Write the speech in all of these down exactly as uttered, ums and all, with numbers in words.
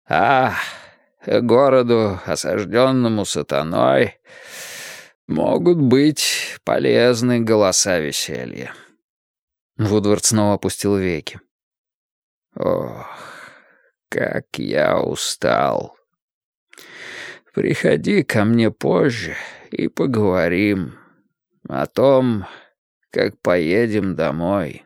А городу, осажденному сатаной, могут быть полезны голоса веселья». Вудвард снова опустил веки. «Ох, как я устал. Приходи ко мне позже и поговорим о том, как поедем домой.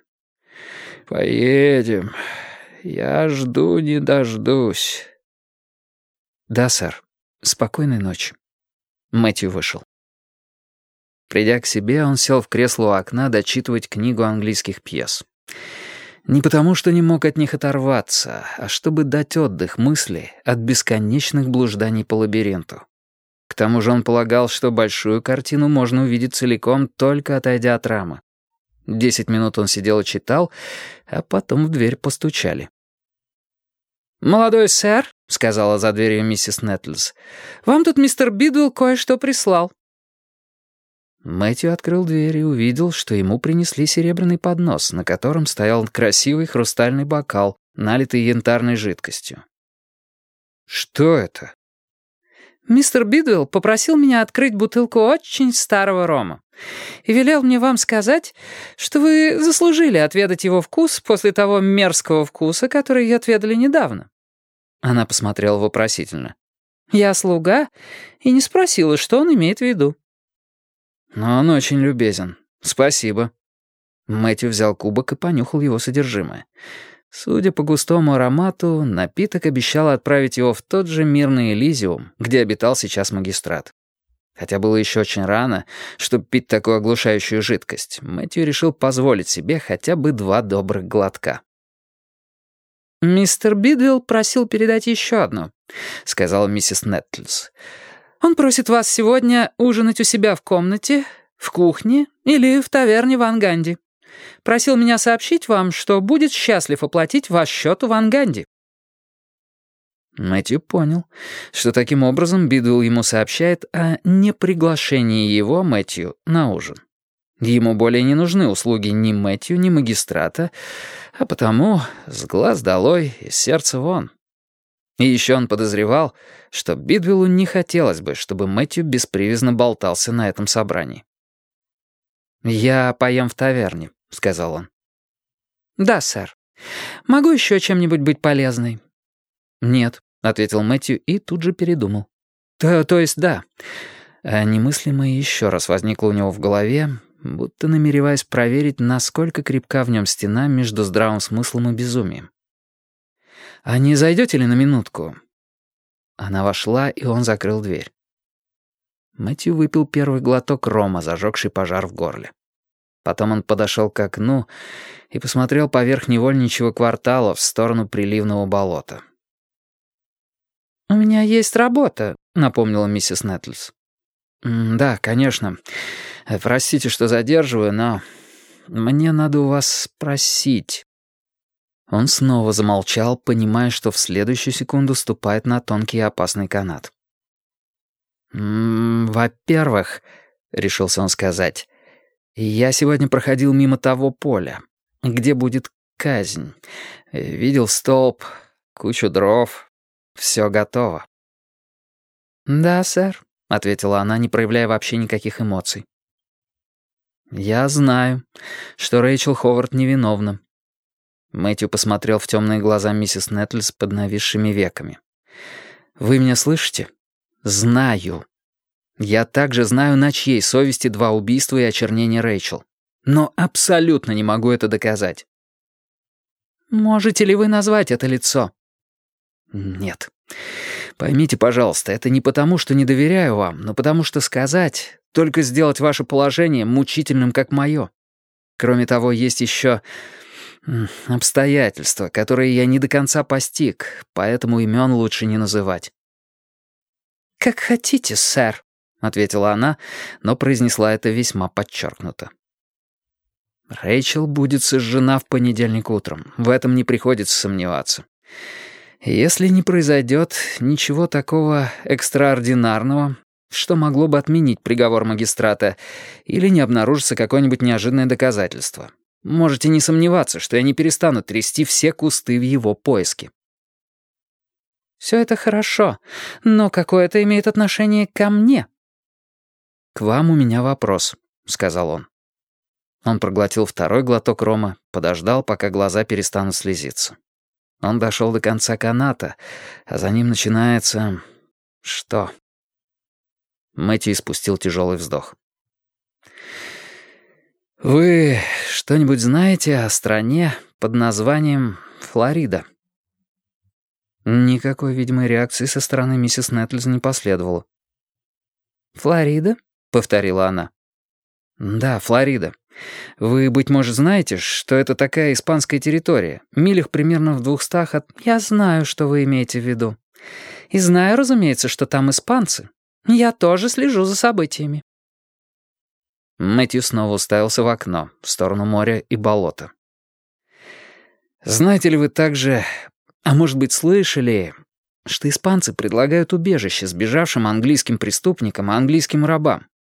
Поедем. Я жду не дождусь». «Да, сэр. Спокойной ночи». Мэтью вышел. Придя к себе, он сел в кресло у окна дочитывать книгу английских пьес. Не потому, что не мог от них оторваться, а чтобы дать отдых мысли от бесконечных блужданий по лабиринту. К тому же он полагал, что большую картину можно увидеть целиком, только отойдя от рамы. Десять минут он сидел и читал, а потом в дверь постучали. «Молодой сэр», — сказала за дверью миссис Нетлс, — «вам тут мистер Бидуэлл кое-что прислал». Мэтью открыл дверь и увидел, что ему принесли серебряный поднос, на котором стоял красивый хрустальный бокал, налитый янтарной жидкостью. «Что это?» «Мистер Бидуэлл попросил меня открыть бутылку очень старого рома и велел мне вам сказать, что вы заслужили отведать его вкус после того мерзкого вкуса, который отведали недавно». Она посмотрела вопросительно. «Я слуга и не спросила, что он имеет в виду». «Но он очень любезен. Спасибо». Мэтью взял кубок и понюхал его содержимое. Судя по густому аромату, напиток обещал отправить его в тот же мирный Элизиум, где обитал сейчас магистрат. Хотя было еще очень рано, чтобы пить такую оглушающую жидкость, Мэтью решил позволить себе хотя бы два добрых глотка. «Мистер Бидуэлл просил передать еще одну», — сказала миссис Нетлс. «Он просит вас сегодня ужинать у себя в комнате, в кухне или в таверне в Анганди. Просил меня сообщить вам, что будет счастлив оплатить ваш счет у Ванганди». Мэтью понял, что таким образом Бидуэлл ему сообщает о неприглашении его, Мэтью, на ужин. Ему более не нужны услуги ни Мэтью, ни магистрата, а потому с глаз долой и сердца вон. И еще он подозревал, что Бидуэллу не хотелось бы, чтобы Мэтью беспривязно болтался на этом собрании. «Я поем в таверне», — сказал он. «Да, сэр. Могу еще чем-нибудь быть полезной?» «Нет», — ответил Мэтью и тут же передумал. «То, то есть да». А немыслимое еще раз возникло у него в голове, будто намереваясь проверить, насколько крепка в нем стена между здравым смыслом и безумием. «А не зайдете ли на минутку?» Она вошла, и он закрыл дверь. Мэтью выпил первый глоток рома, зажегший пожар в горле. Потом он подошел к окну и посмотрел поверх невольничьего квартала в сторону приливного болота. «У меня есть работа», — напомнила миссис Нетлс. «Да, конечно. Простите, что задерживаю, но мне надо у вас спросить». Он снова замолчал, понимая, что в следующую секунду ступает на тонкий и опасный канат. «Во-первых, — решился он сказать, — я сегодня проходил мимо того поля, где будет казнь. Видел столб, кучу дров. Все готово». «Да, сэр», — ответила она, не проявляя вообще никаких эмоций. «Я знаю, что Рэйчел Ховард невиновна». Мэтью посмотрел в темные глаза миссис Нетлс под нависшими веками. «Вы меня слышите? Знаю. Я также знаю, на чьей совести два убийства и очернение Рэйчел. Но абсолютно не могу это доказать». «Можете ли вы назвать это лицо?» «Нет. Поймите, пожалуйста, это не потому, что не доверяю вам, но потому что сказать, только сделать ваше положение мучительным, как мое. Кроме того, есть еще обстоятельства, которые я не до конца постиг, поэтому имен лучше не называть». «Как хотите, сэр», — ответила она, но произнесла это весьма подчеркнуто. «Рэйчел будет сожжена в понедельник утром, в этом не приходится сомневаться. Если не произойдет ничего такого экстраординарного, что могло бы отменить приговор магистрата, или не обнаружится какое-нибудь неожиданное доказательство, можете не сомневаться, что я не перестану трясти все кусты в его поиске». Все это хорошо, но какое это имеет отношение ко мне?» «К вам у меня вопрос», — сказал он. Он проглотил второй глоток рома, подождал, пока глаза перестанут слезиться. Он дошел до конца каната, а за ним начинается... что? Мэтью испустил тяжелый вздох. «Вы что-нибудь знаете о стране под названием Флорида?» Никакой видимой реакции со стороны миссис Нетлз не последовало. «Флорида?» — повторила она. «Да, Флорида. Вы, быть может, знаете, что это такая испанская территория, милях примерно в двухстах от...» «Я знаю, что вы имеете в виду. И знаю, разумеется, что там испанцы. Я тоже слежу за событиями». Мэтью снова уставился в окно, в сторону моря и болота. «Знаете ли вы также, а может быть, слышали, что испанцы предлагают убежище сбежавшим английским преступникам и английским рабам?